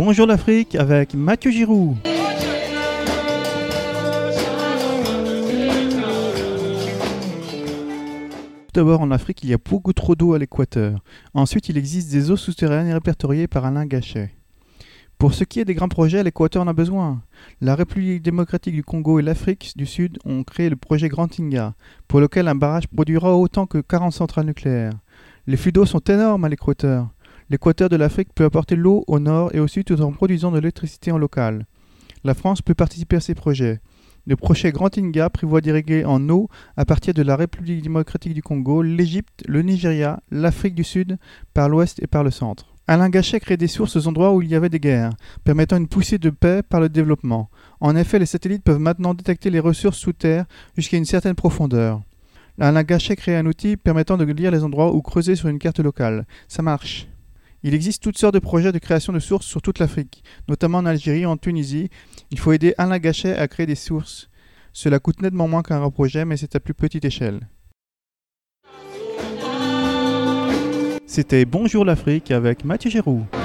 Bonjour l'Afrique avec Mathieu Giroux. Tout d'abord, en Afrique, il y a beaucoup trop d'eau à l'équateur. Ensuite, il existe des eaux souterraines répertoriées par Alain Gachet. Pour ce qui est des grands projets, l'équateur en a besoin. La République démocratique du Congo et l'Afrique du Sud ont créé le projet Grand Inga, pour lequel un barrage produira autant que 40 centrales nucléaires. Les flux d'eau sont énormes à l'équateur. L'équateur de l'Afrique peut apporter l'eau au nord et au sud tout en produisant de l'électricité en local. La France peut participer à ces projets. Le projet Grand Inga prévoit d'irriguer en eau à partir de la République démocratique du Congo, l'Égypte, le Nigeria, l'Afrique du Sud, par l'ouest et par le centre. Alain Gachet crée des sources aux endroits où il y avait des guerres, permettant une poussée de paix par le développement. En effet, les satellites peuvent maintenant détecter les ressources sous terre jusqu'à une certaine profondeur. Alain Gachet crée un outil permettant de lire les endroits où creuser sur une carte locale. Ça marche. Il existe toutes sortes de projets de création de sources sur toute l'Afrique, notamment en Algérie et en Tunisie. Il faut aider Alain Gachet à créer des sources. Cela coûte nettement moins qu'un grand projet, mais c'est à plus petite échelle. C'était Bonjour l'Afrique avec Mathieu Giroux.